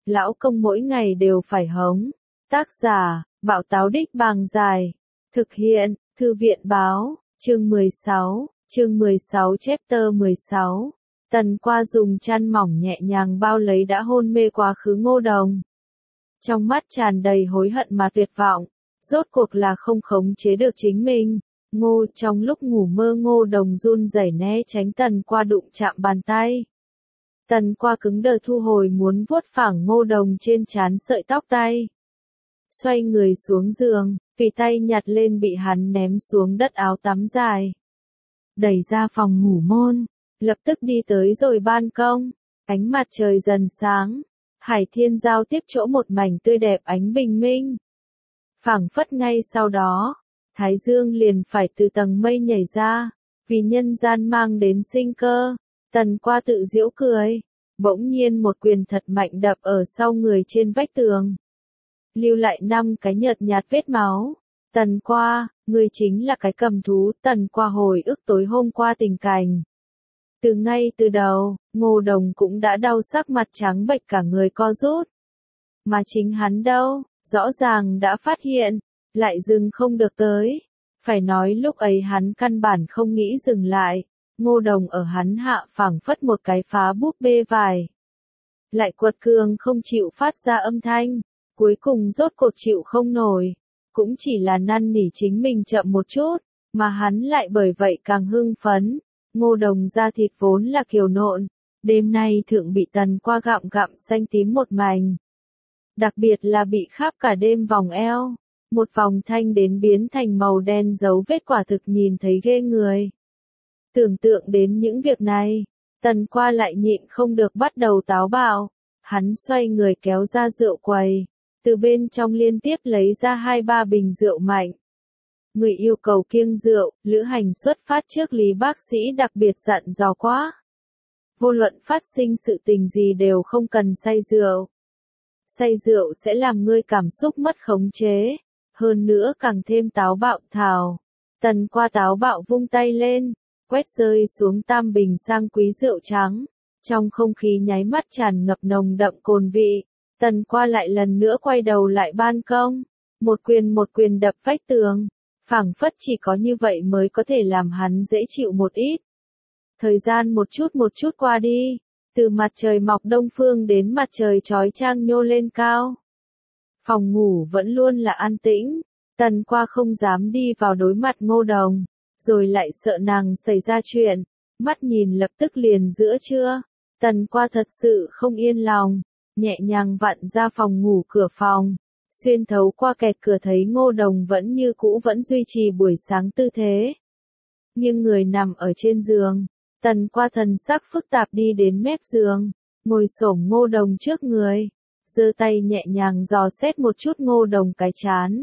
lão công mỗi ngày đều phải hống. Tác giả, Bảo Táo Đích Bàng Dài. Thực hiện, Thư viện Báo, chương 16 chapter 16. Tần Qua dùng chăn mỏng nhẹ nhàng bao lấy đã hôn mê quá khứ Ngô Đồng. Trong mắt tràn đầy hối hận mà tuyệt vọng, rốt cuộc là không khống chế được chính mình. Trong lúc ngủ mơ Ngô Đồng run rẩy né tránh Tần Qua đụng chạm bàn tay. Tần Qua cứng đờ thu hồi muốn vuốt phẳng Ngô Đồng trên trán sợi tóc tay. Xoay người xuống giường, tùy tay nhặt lên bị hắn ném xuống đất áo tắm dài. Đẩy ra phòng ngủ môn, lập tức đi tới rồi ban công. Ánh mặt trời dần sáng, Hải Thiên giao tiếp chỗ một mảnh tươi đẹp ánh bình minh. Phảng phất ngay sau đó, Thái Dương liền phải từ tầng mây nhảy ra, vì nhân gian mang đến sinh cơ. Tần Qua tự giễu cười, bỗng nhiên một quyền thật mạnh đập ở sau người trên vách tường. Lưu lại 5 cái nhợt nhạt vết máu. Tần Qua, ngươi chính là cái cầm thú. Tần Qua hồi ức tối hôm qua tình cảnh. Ngay từ đầu, Ngô Đồng cũng đã đau sắc mặt trắng bệch cả người co rút. Mà chính hắn đâu, rõ ràng đã phát hiện, lại dừng không được tới. Phải nói lúc ấy hắn căn bản không nghĩ dừng lại. Ngô Đồng ở hắn hạ phảng phất một cái phá búp bê vải. Lại quật cường không chịu phát ra âm thanh. Cuối cùng rốt cuộc chịu không nổi. Cũng chỉ là năn nỉ chính mình chậm một chút, mà hắn lại bởi vậy càng hưng phấn. Ngô Đồng da thịt vốn là kiều nộn, đêm nay thượng bị Tần Qua gặm xanh tím một mảnh. Đặc biệt là bị khắp cả đêm vòng eo, một vòng thanh đến biến thành màu đen dấu vết quả thực nhìn thấy ghê người. Tưởng tượng đến những việc này, Tần Qua lại nhịn không được bắt đầu táo bạo. Hắn xoay người kéo ra rượu quầy, từ bên trong liên tiếp lấy ra 2-3 bình rượu mạnh. Người yêu cầu kiêng rượu, lữ hành xuất phát trước Lý bác sĩ đặc biệt dặn dò quá. Vô luận phát sinh sự tình gì đều không cần say rượu. Say rượu sẽ làm ngươi cảm xúc mất khống chế, hơn nữa càng thêm táo bạo thào. Tần Qua táo bạo vung tay lên, quét rơi xuống tam bình sang quý rượu trắng. Trong không khí nháy mắt tràn ngập nồng đậm cồn vị. Tần Qua lại lần nữa quay đầu lại ban công, một quyền đập vách tường, phảng phất chỉ có như vậy mới có thể làm hắn dễ chịu một ít. Thời gian một chút qua đi, từ mặt trời mọc đông phương đến mặt trời chói chang nhô lên cao. Phòng ngủ vẫn luôn là an tĩnh, Tần Qua không dám đi vào đối mặt Ngô Đồng, rồi lại sợ nàng xảy ra chuyện, mắt nhìn lập tức liền giữa trưa. Tần Qua thật sự không yên lòng. Nhẹ nhàng vặn ra phòng ngủ cửa phòng, xuyên thấu qua kẹt cửa thấy Ngô Đồng vẫn như cũ vẫn duy trì buổi sáng tư thế. Nhưng người nằm ở trên giường, Tần Qua thần sắc phức tạp đi đến mép giường, ngồi xổm Ngô Đồng trước người, giơ tay nhẹ nhàng dò xét một chút Ngô Đồng cái trán.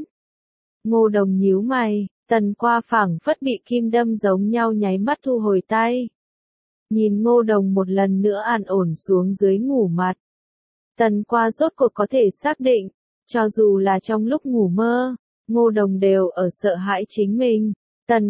Ngô Đồng nhíu mày, Tần Qua phảng phất bị kim đâm giống nhau nháy mắt thu hồi tay. Nhìn Ngô Đồng một lần nữa an ổn xuống dưới ngủ mặt. Tần Qua rốt cuộc có thể xác định, cho dù là trong lúc ngủ mơ, Ngô Đồng đều ở sợ hãi chính mình. Tần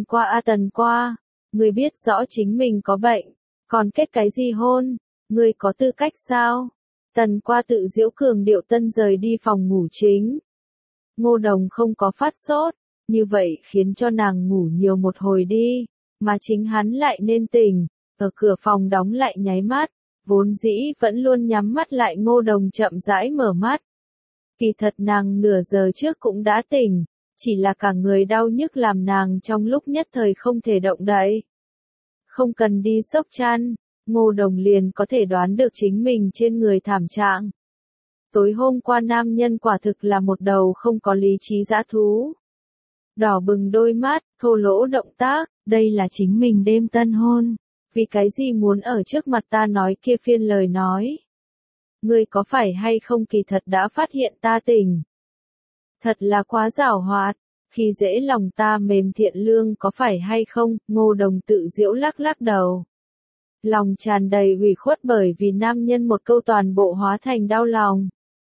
Qua, ngươi biết rõ chính mình có bệnh, còn kết cái gì hôn, ngươi có tư cách sao? Tần Qua tự giễu cường điệu tân rời đi phòng ngủ chính. Ngô Đồng không có phát sốt, như vậy khiến cho nàng ngủ nhiều một hồi đi, mà chính hắn lại nên tỉnh, ở cửa phòng đóng lại nháy mắt. Vốn dĩ vẫn luôn nhắm mắt lại Ngô Đồng chậm rãi mở mắt. Kỳ thật nàng nửa giờ trước cũng đã tỉnh, chỉ là cả người đau nhức làm nàng trong lúc nhất thời không thể động đậy. Không cần đi xốc chăn, Ngô Đồng liền có thể đoán được chính mình trên người thảm trạng. Tối hôm qua nam nhân quả thực là một đầu không có lý trí dã thú. Đỏ bừng đôi mắt, thô lỗ động tác, đây là chính mình đêm tân hôn. Vì cái gì muốn ở trước mặt ta nói kia phiên lời nói? Ngươi có phải hay không kỳ thật đã phát hiện ta tỉnh? Thật là quá giảo hoạt, khi dễ lòng ta mềm thiện lương có phải hay không? Ngô Đồng tự giễu lắc đầu. Lòng tràn đầy ủy khuất bởi vì nam nhân một câu toàn bộ hóa thành đau lòng.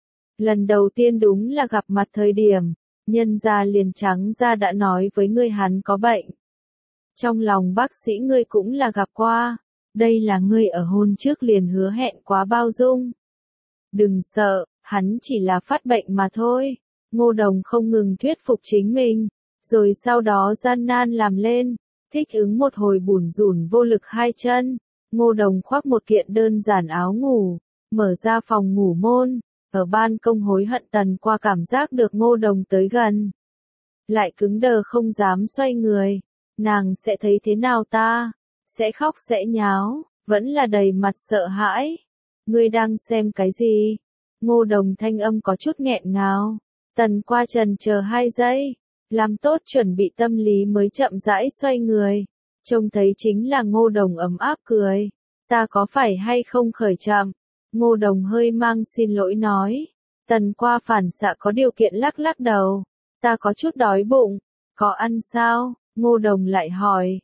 Lần đầu tiên đúng là gặp mặt thời điểm, nhân gia liền trắng ra đã nói với ngươi hắn có bệnh. Trong lòng bác sĩ ngươi cũng là gặp qua, đây là ngươi ở hôn trước liền hứa hẹn quá bao dung. Đừng sợ, hắn chỉ là phát bệnh mà thôi. Ngô Đồng không ngừng thuyết phục chính mình, rồi sau đó gian nan làm lên, thích ứng một hồi bủn rủn vô lực hai chân. Ngô Đồng khoác một kiện đơn giản áo ngủ, mở ra phòng ngủ môn, ở ban công hối hận Tần Qua cảm giác được Ngô Đồng tới gần. Lại cứng đờ không dám xoay người, nàng sẽ thấy thế nào ta? Sẽ khóc sẽ nháo, vẫn là đầy mặt sợ hãi. Ngươi đang xem cái gì? Ngô Đồng thanh âm có chút nghẹn ngào. Tần Qua chần chờ 2 giây, làm tốt chuẩn bị tâm lý mới chậm rãi xoay người. Trông thấy chính là Ngô Đồng ấm áp cười. Ta có phải hay không khởi chậm? Ngô Đồng hơi mang xin lỗi nói. Tần Qua phản xạ có điều kiện lắc lắc đầu. Ta có chút đói bụng. Có ăn sao? Ngô Đồng lại hỏi.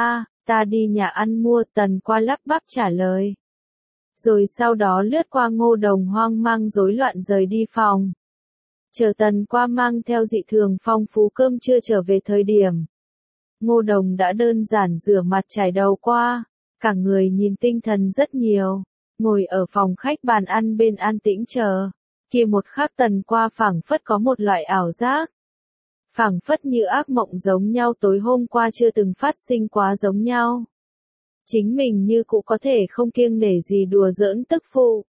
Ta đi nhà ăn mua. Tần Qua lắp bắp trả lời. Rồi sau đó lướt qua Ngô Đồng hoang mang rối loạn rời đi phòng. Chờ Tần Qua mang theo dị thường phong phú cơm trưa trở về thời điểm. Ngô Đồng đã đơn giản rửa mặt chải đầu qua, cả người nhìn tinh thần rất nhiều, ngồi ở phòng khách bàn ăn bên an tĩnh chờ. Kia một khắc Tần Qua phảng phất có một loại ảo giác. Phảng phất như ác mộng giống nhau tối hôm qua chưa từng phát sinh quá giống nhau. Chính mình như cũ có thể không kiêng nể gì đùa giỡn tức phụ.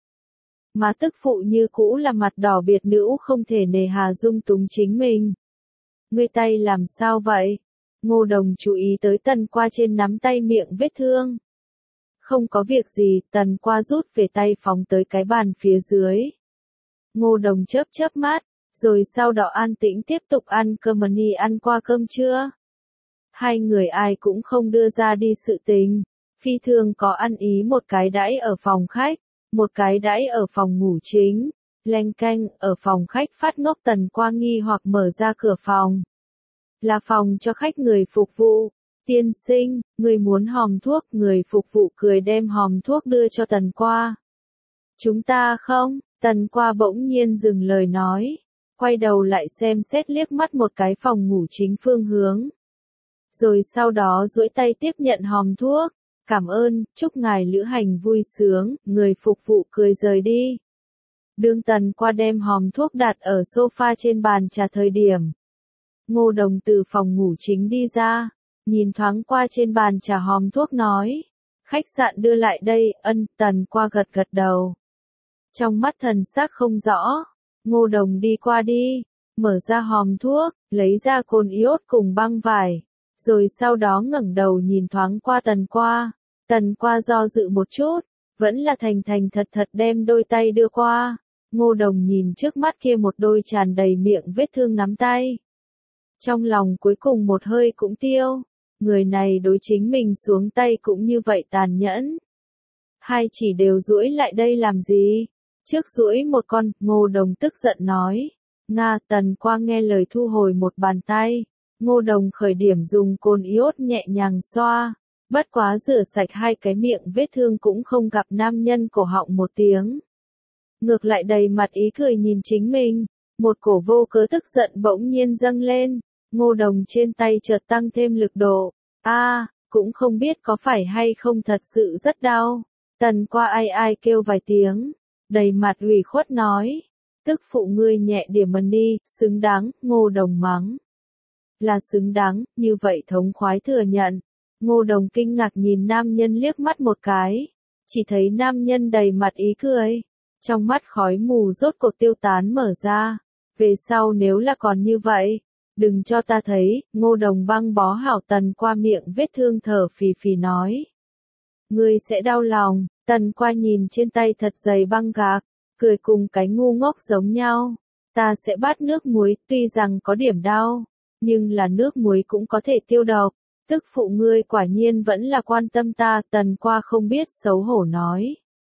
Mà tức phụ như cũ là mặt đỏ biệt nữ không thể nề hà dung túng chính mình. Ngươi tay làm sao vậy? Ngô Đồng chú ý tới Tần Qua trên nắm tay miệng vết thương. Không có việc gì, Tần Qua rút về tay phóng tới cái bàn phía dưới. Ngô Đồng chớp chớp mắt, rồi sau đó an tĩnh tiếp tục ăn cơm mani ăn qua cơm trưa. Hai người ai cũng không đưa ra đi sự tình, phi thường có ăn ý một cái đãi ở phòng khách, một cái đãi ở phòng ngủ chính, leng canh ở phòng khách phát ngốc. Tần Qua nghi hoặc mở ra cửa phòng. Là phòng cho khách người phục vụ. Tiên sinh, người muốn hòm thuốc? Người phục vụ cười đem hòm thuốc đưa cho Tần Qua. Chúng ta không? Tần Qua bỗng nhiên dừng lời nói, quay đầu lại xem xét liếc mắt một cái phòng ngủ chính phương hướng. Rồi sau đó duỗi tay tiếp nhận hòm thuốc. Cảm ơn, chúc ngài lữ hành vui sướng. Người phục vụ cười rời đi. Đương Tần Qua đem hòm thuốc đặt ở sofa trên bàn trà thời điểm. Ngô Đồng từ phòng ngủ chính đi ra, nhìn thoáng qua trên bàn trà hòm thuốc nói. Khách sạn đưa lại đây. Tần Qua gật gật đầu. Trong mắt thần sắc không rõ, Ngô Đồng đi qua đi, mở ra hòm thuốc, lấy ra cồn iốt cùng băng vải, rồi sau đó ngẩng đầu nhìn thoáng qua Tần Qua. Tần Qua do dự một chút, vẫn là thành thành thật thật đem đôi tay đưa qua. Ngô Đồng nhìn trước mắt kia một đôi tràn đầy miệng vết thương nắm tay. Trong lòng cuối cùng một hơi cũng tiêu, người này đối chính mình xuống tay cũng như vậy tàn nhẫn. Hai chỉ đều duỗi lại đây làm gì? Trước duỗi một con, Ngô Đồng tức giận nói. Tần Qua nghe lời thu hồi một bàn tay. Ngô Đồng khởi điểm dùng cồn iốt nhẹ nhàng xoa. Bất quá rửa sạch hai cái miệng vết thương cũng không gặp nam nhân cổ họng một tiếng. Ngược lại đầy mặt ý cười nhìn chính mình. Một cổ vô cớ tức giận bỗng nhiên dâng lên. Ngô Đồng trên tay chợt tăng thêm lực độ. Cũng không biết có phải hay không thật sự rất đau. Tần Qua ai kêu vài tiếng, đầy mặt ủy khuất nói. Tức phụ ngươi nhẹ điểm đi, xứng đáng. Ngô Đồng mắng. Là xứng đáng, như vậy thống khoái thừa nhận. Ngô Đồng kinh ngạc nhìn nam nhân liếc mắt một cái. Chỉ thấy nam nhân đầy mặt ý cười. Trong mắt khói mù rốt cuộc tiêu tán mở ra. Về sau nếu là còn như vậy, đừng cho ta thấy. Ngô Đồng băng bó hảo Tần Qua miệng vết thương thở phì phì nói. Ngươi sẽ đau lòng. Tần Qua nhìn trên tay thật dày băng gạc, cười cùng cái ngu ngốc giống nhau. Ta sẽ bắt nước muối, tuy rằng có điểm đau, nhưng là nước muối cũng có thể tiêu độc. Tức phụ ngươi quả nhiên vẫn là quan tâm ta. Tần Qua không biết xấu hổ nói.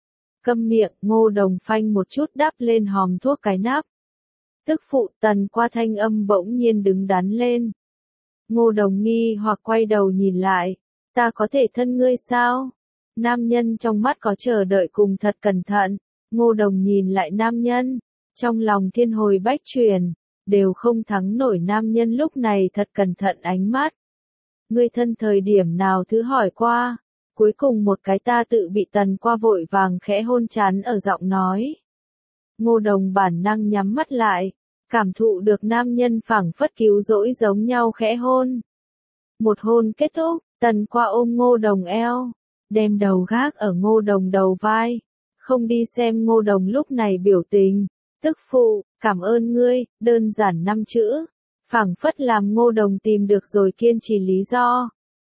Câm miệng. Ngô Đồng phanh một chút đắp lên hòm thuốc cái nắp. Tức phụ. Tần Qua thanh âm bỗng nhiên đứng đắn lên. Ngô Đồng nghi hoặc quay đầu nhìn lại. Ta có thể thân ngươi sao? Nam nhân trong mắt có chờ đợi cùng thật cẩn thận. Ngô Đồng nhìn lại nam nhân, trong lòng thiên hồi bách chuyển, đều không thắng nổi nam nhân lúc này thật cẩn thận ánh mắt. Ngươi thân thời điểm nào thứ hỏi qua? Cuối cùng một cái ta tự bị Tần Qua vội vàng khẽ hôn chán ở giọng nói. Ngô Đồng bản năng nhắm mắt lại, cảm thụ được nam nhân phảng phất cứu rỗi giống nhau khẽ hôn. Một hôn kết thúc, Tần Qua ôm Ngô Đồng eo, đem đầu gác ở Ngô Đồng đầu vai, không đi xem Ngô Đồng lúc này biểu tình. Tức phụ, cảm ơn ngươi, đơn giản 5 chữ, phảng phất làm Ngô Đồng tìm được rồi kiên trì lý do.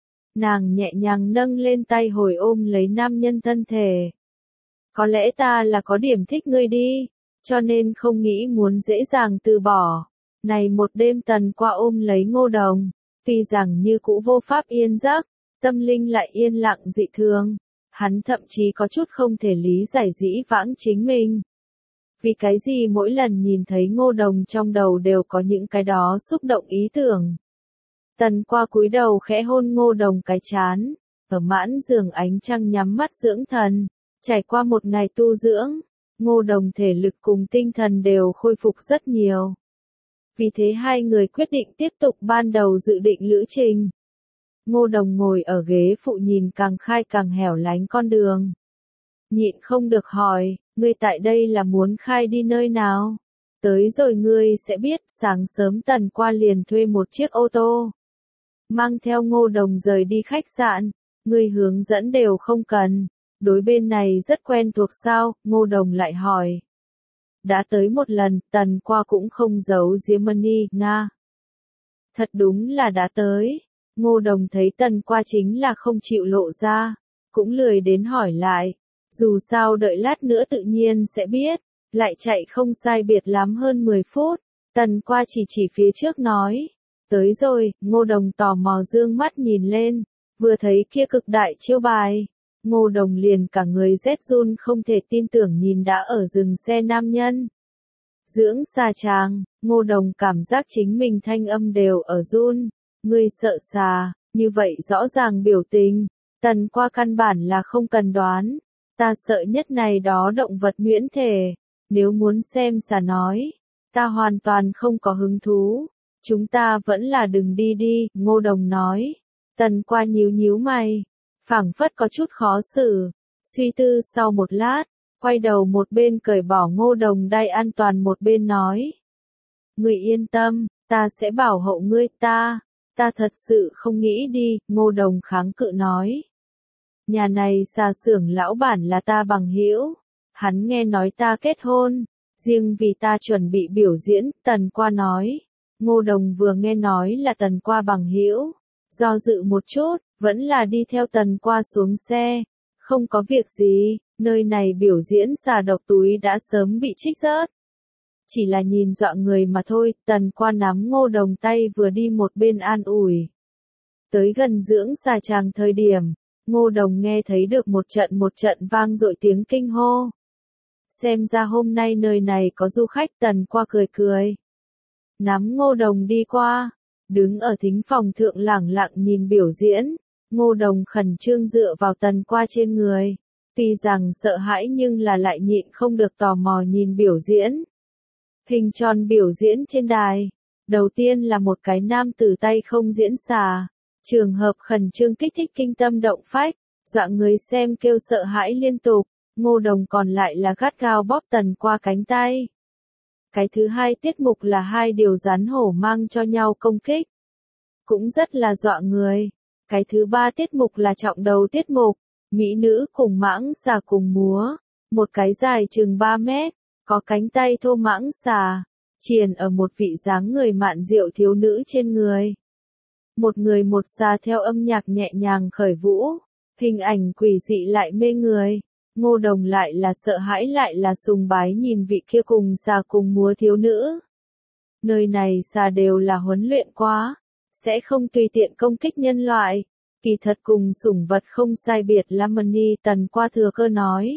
Nàng nhẹ nhàng nâng lên tay hồi ôm lấy nam nhân thân thể. Có lẽ ta là có điểm thích ngươi đi, cho nên không nghĩ muốn dễ dàng từ bỏ. Này một đêm Tần Qua ôm lấy Ngô Đồng, tuy rằng như cũ vô pháp yên giấc, tâm linh lại yên lặng dị thường. Hắn thậm chí có chút không thể lý giải dĩ vãng chính mình. Vì cái gì mỗi lần nhìn thấy Ngô Đồng trong đầu đều có những cái đó xúc động ý tưởng. Tần Qua cúi đầu khẽ hôn Ngô Đồng cái trán, ở mãn giường ánh trăng nhắm mắt dưỡng thần. Trải qua một ngày tu dưỡng, Ngô Đồng thể lực cùng tinh thần đều khôi phục rất nhiều. Vì thế hai người quyết định tiếp tục ban đầu dự định lữ trình. Ngô Đồng ngồi ở ghế phụ nhìn càng khai càng hẻo lánh con đường. Nhịn không được hỏi, ngươi tại đây là muốn khai đi nơi nào? Tới rồi ngươi sẽ biết. Sáng sớm Tần Qua liền thuê một chiếc ô tô, mang theo Ngô Đồng rời đi khách sạn. Ngươi hướng dẫn đều không cần, đối bên này rất quen thuộc sao? Ngô Đồng lại hỏi. Đã tới một lần, Tần Qua cũng không giấu giếm Nga. Thật đúng là đã tới. Ngô Đồng thấy Tần Qua chính là không chịu lộ ra, cũng lười đến hỏi lại. Dù sao đợi lát nữa tự nhiên sẽ biết. Lại chạy không sai biệt lắm hơn 10 phút. Tần Qua chỉ phía trước nói. Tới rồi. Ngô Đồng tò mò dương mắt nhìn lên, vừa thấy kia cực đại chiêu bài. Ngô Đồng liền cả người rét run không thể tin tưởng nhìn đã ở dừng xe nam nhân. Dưỡng xà chàng, Ngô Đồng cảm giác chính mình thanh âm đều ở run. Ngươi sợ xà, như vậy rõ ràng biểu tình. Tần Qua căn bản là không cần đoán. Ta sợ nhất này đó động vật nhuyễn thể. Nếu muốn xem xà nói, ta hoàn toàn không có hứng thú. Chúng ta vẫn là đừng đi đi, Ngô Đồng nói. Tần Qua nhíu mày, phảng phất có chút khó xử. Suy tư sau một lát, quay đầu một bên cởi bỏ Ngô Đồng đai an toàn một bên nói. Ngươi yên tâm, ta sẽ bảo hộ ngươi. Ta thật sự không nghĩ đi, Ngô Đồng kháng cự nói. Nhà này xà xưởng lão bản là ta bằng hữu, hắn nghe nói ta kết hôn, riêng vì ta chuẩn bị biểu diễn. Tần Qua nói. Ngô Đồng vừa nghe nói là Tần Qua bằng hữu, do dự một chút, vẫn là đi theo Tần Qua xuống xe. Không có việc gì, nơi này biểu diễn xà độc túi đã sớm bị trích rớt. Chỉ là nhìn dọa người mà thôi. Tần Qua nắm Ngô Đồng tay vừa đi một bên an ủi. Tới gần dưỡng xà tràng thời điểm, Ngô Đồng nghe thấy được một trận vang dội tiếng kinh hô. Xem ra hôm nay nơi này có du khách. Tần Qua cười. Nắm Ngô Đồng đi qua, đứng ở thính phòng thượng lẳng lặng nhìn biểu diễn. Ngô Đồng khẩn trương dựa vào Tần Qua trên người. Tuy rằng sợ hãi nhưng là lại nhịn không được tò mò nhìn biểu diễn. Hình tròn biểu diễn trên đài. Đầu tiên là một cái nam tử tay không diễn xà. Trường hợp khẩn trương kích thích kinh tâm động phách, dọa người xem kêu sợ hãi liên tục. Ngô Đồng còn lại là gắt gao bóp Tần Qua cánh tay. Cái thứ hai tiết mục là hai điều rắn hổ mang cho nhau công kích, cũng rất là dọa người. Cái thứ ba tiết mục là trọng đầu tiết mục, mỹ nữ cùng mãng xà cùng múa. Một cái dài chừng 3 mét, có cánh tay thô mãng xà, triền ở một vị dáng người mạn diệu thiếu nữ trên người. Một người một xà theo âm nhạc nhẹ nhàng khởi vũ, hình ảnh quỷ dị lại mê người. Ngô Đồng lại là sợ hãi lại là sùng bái nhìn vị kia cùng xà cùng múa thiếu nữ. Nơi này xà đều là huấn luyện quá, sẽ không tùy tiện công kích nhân loại. Kỳ thật cùng sủng vật không sai biệt lắm. Tần Qua thừa cơ nói.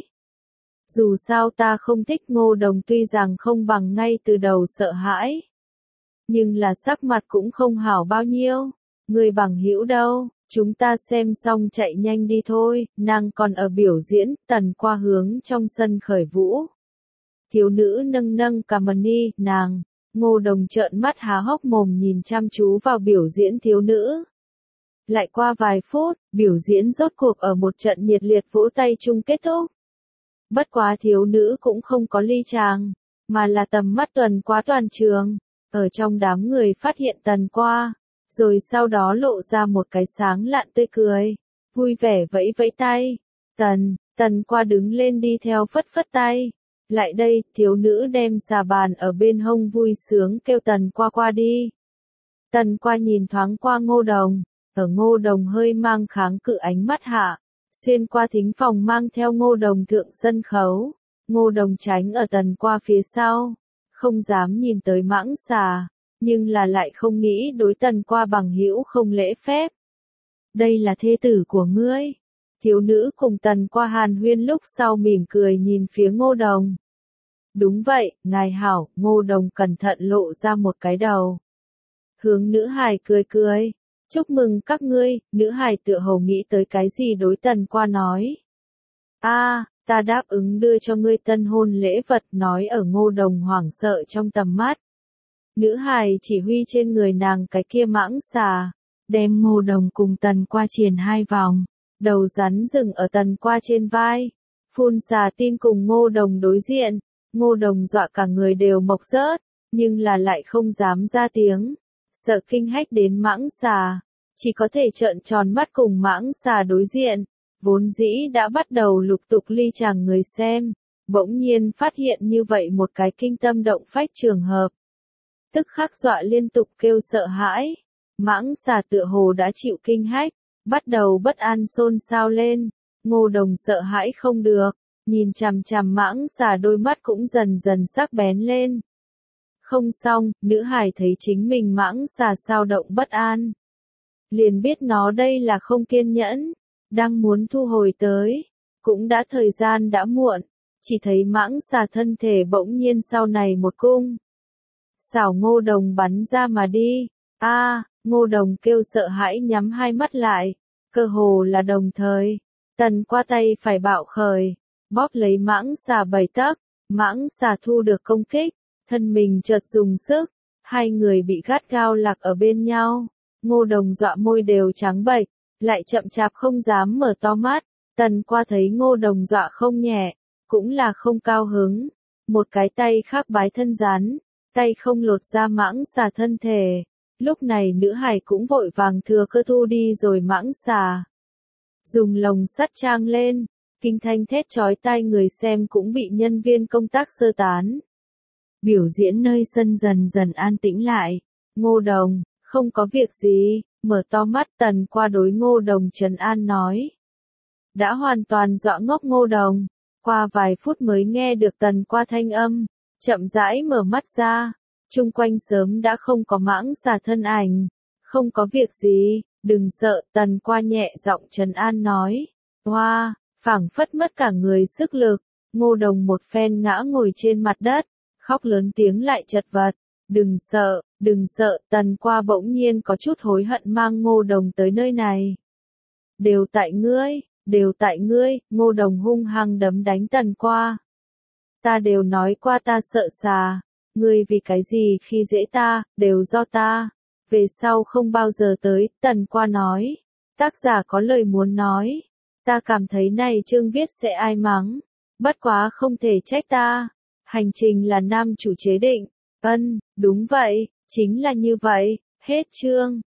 Dù sao ta không thích. Ngô Đồng tuy rằng không bằng ngay từ đầu sợ hãi, nhưng là sắc mặt cũng không hảo bao nhiêu. Người bằng hữu đâu? Chúng ta xem xong chạy nhanh đi thôi. Nàng còn ở biểu diễn. Tần Qua hướng trong sân khởi vũ. Thiếu nữ nâng cằm nàng. Ngô Đồng trợn mắt há hốc mồm nhìn chăm chú vào biểu diễn thiếu nữ. Lại qua vài phút, biểu diễn rốt cuộc ở một trận nhiệt liệt vỗ tay chung kết thúc. Bất quá thiếu nữ cũng không có ly chàng, mà là tầm mắt tuần qua toàn trường, ở trong đám người phát hiện Tần Qua, rồi sau đó lộ ra một cái sáng lạn tươi cười, vui vẻ vẫy vẫy tay. Tần Qua đứng lên đi theo phất phất tay. Lại đây, thiếu nữ đem xà bàn ở bên hông vui sướng kêu Tần Qua qua đi. Tần Qua nhìn thoáng qua Ngô Đồng, ở Ngô Đồng hơi mang kháng cự ánh mắt hạ, xuyên qua thính phòng mang theo Ngô Đồng thượng sân khấu. Ngô Đồng tránh ở Tần Qua phía sau, không dám nhìn tới mãng xà, nhưng là lại không nghĩ đối Tần Qua bằng hữu không lễ phép. Đây là thê tử của ngươi. Thiếu nữ cùng Tần Qua hàn huyên lúc sau mỉm cười nhìn phía Ngô Đồng. Đúng vậy, ngài hảo. Ngô Đồng cẩn thận lộ ra một cái đầu. Hướng nữ hài cười cười. Chúc mừng các ngươi. Nữ hài tựa hồ nghĩ tới cái gì đối Tần Qua nói. Ta đáp ứng đưa cho ngươi tân hôn lễ vật, nói ở Ngô Đồng hoảng sợ trong tầm mắt. Nữ hài chỉ huy trên người nàng cái kia mãng xà, đem Ngô Đồng cùng Tần Qua triền hai vòng, đầu rắn dừng ở Tần Qua trên vai. Phun xà tin cùng Ngô Đồng đối diện, Ngô Đồng dọa cả người đều mộc rớt, nhưng là lại không dám ra tiếng, sợ kinh hách đến mãng xà, chỉ có thể trợn tròn mắt cùng mãng xà đối diện. Vốn dĩ đã bắt đầu lục tục ly chàng người xem, bỗng nhiên phát hiện như vậy một cái kinh tâm động phách trường hợp. Tức khắc dọa liên tục kêu sợ hãi, mãng xà tựa hồ đã chịu kinh hách, bắt đầu bất an xôn xao lên. Ngô Đồng sợ hãi không được, nhìn chằm chằm mãng xà đôi mắt cũng dần dần sắc bén lên. Không xong, nữ hài thấy chính mình mãng xà sao động bất an, liền biết nó đây là không kiên nhẫn, đang muốn thu hồi tới, cũng đã thời gian đã muộn, chỉ thấy mãng xà thân thể bỗng nhiên sau này một cung. Xảo Ngô Đồng bắn ra mà đi. Ngô Đồng kêu sợ hãi nhắm hai mắt lại, cơ hồ là đồng thời. Tần Qua tay phải bạo khởi, bóp lấy mãng xà 7 tấc, mãng xà thu được công kích, thân mình chợt dùng sức, hai người bị gắt gao lạc ở bên nhau. Ngô Đồng dọa môi đều trắng bệch, lại chậm chạp không dám mở to mắt. Tần Qua thấy Ngô Đồng dọa không nhẹ, cũng là không cao hứng, một cái tay khác bái thân rắn, tay không lột ra mãng xà thân thể. Lúc này nữ hài cũng vội vàng thừa cơ thu đi rồi mãng xà, dùng lồng sắt trang lên, kinh thanh thét chói tai, người xem cũng bị nhân viên công tác sơ tán. Biểu diễn nơi sân dần dần an tĩnh lại. Ngô Đồng, không có việc gì. Mở to mắt, Tần Qua đối Ngô Đồng trấn an nói. Đã hoàn toàn dọa ngốc Ngô Đồng, qua vài phút mới nghe được Tần Qua thanh âm, chậm rãi mở mắt ra, chung quanh sớm đã không có mãng xà thân ảnh. Không có việc gì, đừng sợ. Tần Qua nhẹ giọng trấn an nói. Phảng phất mất cả người sức lực, Ngô Đồng một phen ngã ngồi trên mặt đất, khóc lớn tiếng lại chật vật. Đừng sợ. Tần Qua bỗng nhiên có chút hối hận mang Ngô Đồng tới nơi này. Đều tại ngươi. Ngô Đồng hung hăng đấm đánh Tần Qua. Ta đều nói qua ta sợ xà, ngươi vì cái gì khi dễ ta, đều do ta. Về sau không bao giờ tới. Tần Qua nói. Tác giả có lời muốn nói. Ta cảm thấy này chương viết sẽ ai mắng, bất quá không thể trách ta. Hành trình là nam chủ chế định. Đúng vậy, chính là như vậy. Hết chương.